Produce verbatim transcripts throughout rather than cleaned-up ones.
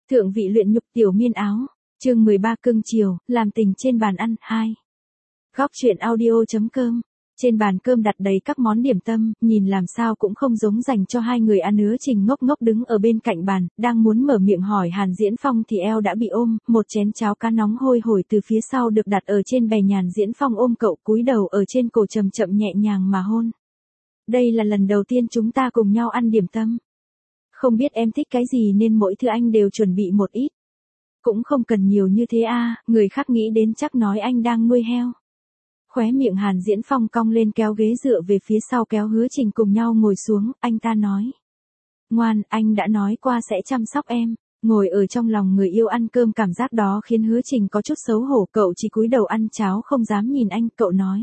Thượng vị luyện nhục tiểu miên áo, chương mười ba cưng chiều, làm tình trên bàn ăn, hai. Góc truyện audio.com. Trên bàn cơm đặt đầy các món điểm tâm, nhìn làm sao cũng không giống dành cho hai người ăn. Hứa Trình ngốc ngốc đứng ở bên cạnh bàn, đang muốn mở miệng hỏi Hàn Diễn Phong thì eo đã bị ôm, một chén cháo cá nóng hôi hổi từ phía sau được đặt ở trên bè. Hàn Diễn Phong ôm cậu cúi đầu ở trên cổ chậm chậm nhẹ nhàng mà hôn. Đây là lần đầu tiên chúng ta cùng nhau ăn điểm tâm. Không biết em thích cái gì nên mỗi thứ anh đều chuẩn bị một ít. Cũng không cần nhiều như thế à, người khác nghĩ đến chắc nói anh đang nuôi heo. Khóe miệng Hàn Diễn Phong cong lên kéo ghế dựa về phía sau kéo Hứa Trình cùng nhau ngồi xuống, anh ta nói. Ngoan, anh đã nói qua sẽ chăm sóc em. Ngồi ở trong lòng người yêu ăn cơm, cảm giác đó khiến Hứa Trình có chút xấu hổ, cậu chỉ cúi đầu ăn cháo không dám nhìn anh, cậu nói.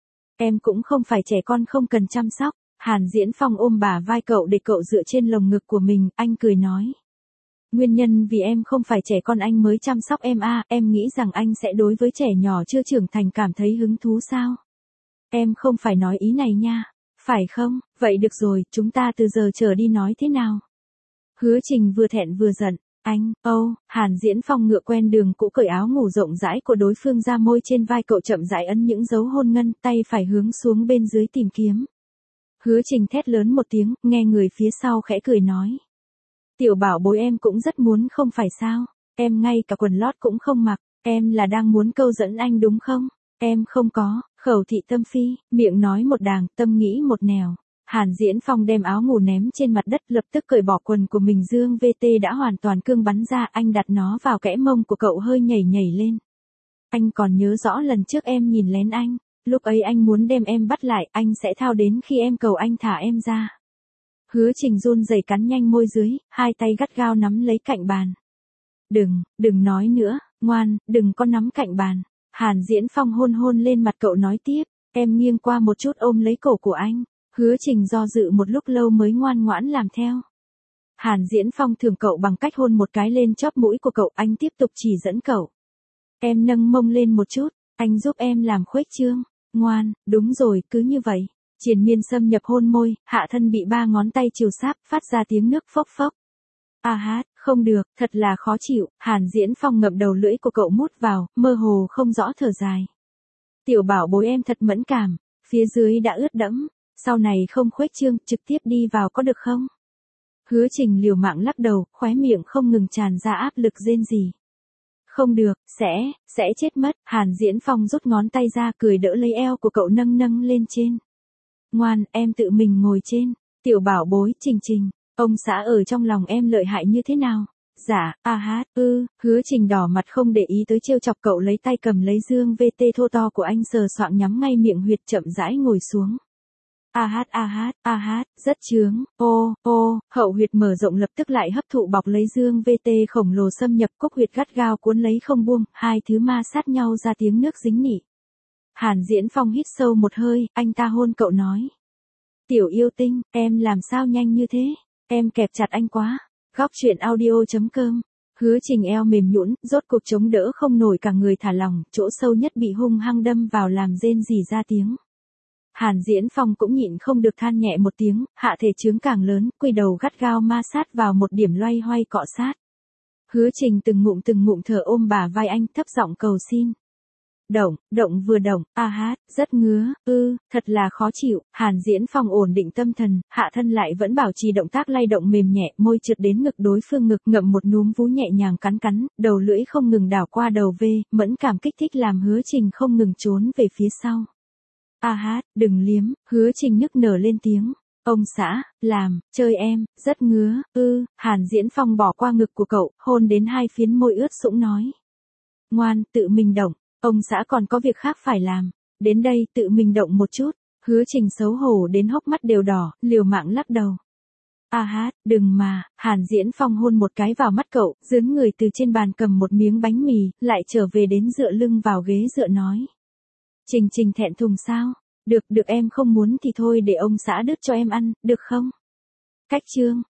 Em cũng không phải trẻ con không cần chăm sóc. Hàn Diễn Phong ôm bả vai cậu để cậu dựa trên lồng ngực của mình, anh cười nói. Nguyên nhân vì em không phải trẻ con anh mới chăm sóc em à, em nghĩ rằng anh sẽ đối với trẻ nhỏ chưa trưởng thành cảm thấy hứng thú sao? Em không phải nói ý này nha, phải không? Vậy được rồi, chúng ta từ giờ trở đi nói thế nào? Hứa Trình vừa thẹn vừa giận, anh, âu, oh, Hàn Diễn Phong ngựa quen đường cũ cởi áo ngủ rộng rãi của đối phương ra, môi trên vai cậu chậm rãi ấn những dấu hôn ngân, tay phải hướng xuống bên dưới tìm kiếm. Hứa Trình thét lớn một tiếng, nghe người phía sau khẽ cười nói. Tiểu bảo bối em cũng rất muốn không phải sao, em ngay cả quần lót cũng không mặc, em là đang muốn câu dẫn anh đúng không? Em không có, khẩu thị tâm phi, miệng nói một đàng, tâm nghĩ một nẻo. Hàn Diễn Phong đem áo ngủ ném trên mặt đất, lập tức cởi bỏ quần của mình. Dương vê tê đã hoàn toàn cương bắn ra, anh đặt nó vào kẽ mông của cậu hơi nhảy nhảy lên. Anh còn nhớ rõ lần trước em nhìn lén anh, lúc ấy anh muốn đem em bắt lại, anh sẽ thao đến khi em cầu anh thả em ra. Hứa Trình run rẩy cắn nhanh môi dưới, hai tay gắt gao nắm lấy cạnh bàn. Đừng, đừng nói nữa, ngoan, đừng có nắm cạnh bàn. Hàn Diễn Phong hôn hôn lên mặt cậu nói tiếp, em nghiêng qua một chút ôm lấy cổ của anh. Hứa Trình do dự một lúc lâu mới ngoan ngoãn làm theo. Hàn Diễn Phong thưởng cậu bằng cách hôn một cái lên chóp mũi của cậu, anh tiếp tục chỉ dẫn cậu. Em nâng mông lên một chút, anh giúp em làm khuếch trương. Ngoan, đúng rồi, cứ như vậy. Triền miên xâm nhập hôn môi, hạ thân bị ba ngón tay chiều sáp, phát ra tiếng nước phốc phốc. À hát, không được, thật là khó chịu. Hàn Diễn Phong ngậm đầu lưỡi của cậu mút vào, mơ hồ không rõ thở dài. Tiểu bảo bối em thật mẫn cảm, phía dưới đã ướt đẫm, sau này không khuếch trương, trực tiếp đi vào có được không? Hứa Trình liều mạng lắc đầu, khóe miệng không ngừng tràn ra áp lực rên rỉ. Không được, sẽ, sẽ chết mất. Hàn Diễn Phong rút ngón tay ra, cười đỡ lấy eo của cậu nâng nâng lên trên. Ngoan, em tự mình ngồi trên. Tiểu bảo bối, Trình Trình, ông xã ở trong lòng em lợi hại như thế nào? Dạ, a hát, ư, Hứa Trình đỏ mặt không để ý tới trêu chọc cậu, lấy tay cầm lấy dương vê tê thô to của anh sờ soạng nhắm ngay miệng huyệt, chậm rãi ngồi xuống. A hát a hát, a hát, rất chướng, ô, ô, hậu huyệt mở rộng lập tức lại hấp thụ bọc lấy dương vê tê khổng lồ xâm nhập, cúc huyệt gắt gao cuốn lấy không buông, hai thứ ma sát nhau ra tiếng nước dính nỉ. Hàn Diễn Phong hít sâu một hơi, anh ta hôn cậu nói. Tiểu yêu tinh, em làm sao nhanh như thế, em kẹp chặt anh quá. Góc truyện audio.com. Hứa Trình eo mềm nhũn, rốt cuộc chống đỡ không nổi, cả người thả lỏng, chỗ sâu nhất bị hung hăng đâm vào làm rên rỉ ra tiếng. Hàn Diễn Phong cũng nhịn không được than nhẹ một tiếng, hạ thể trướng càng lớn, quỳ đầu gắt gao ma sát vào một điểm, loay hoay cọ sát. Hứa Trình từng ngụm từng ngụm thở ôm bả vai anh, thấp giọng cầu xin. Động, động vừa động, a hát, rất ngứa, ư, thật là khó chịu. Hàn Diễn Phong ổn định tâm thần, hạ thân lại vẫn bảo trì động tác lay động mềm nhẹ, môi trượt đến ngực đối phương, ngực ngậm một núm vú nhẹ nhàng cắn cắn, đầu lưỡi không ngừng đảo qua đầu V, mẫn cảm kích thích làm Hứa Trình không ngừng trốn về phía sau. A hát, đừng liếm. Hứa Trình nức nở lên tiếng. Ông xã, làm, chơi em, rất ngứa, ư. Hàn Diễn Phong bỏ qua ngực của cậu, hôn đến hai phiến môi ướt sũng nói. Ngoan, tự mình động. Ông xã còn có việc khác phải làm. Đến đây, tự mình động một chút. Hứa Trình xấu hổ đến hốc mắt đều đỏ, liều mạng lắc đầu. A hát, đừng mà. Hàn Diễn Phong hôn một cái vào mắt cậu, dướn người từ trên bàn cầm một miếng bánh mì, lại trở về đến dựa lưng vào ghế dựa nói. Trình Trình thẹn thùng sao? Được, được, em không muốn thì thôi để ông xã đút cho em ăn, được không? Cách chương.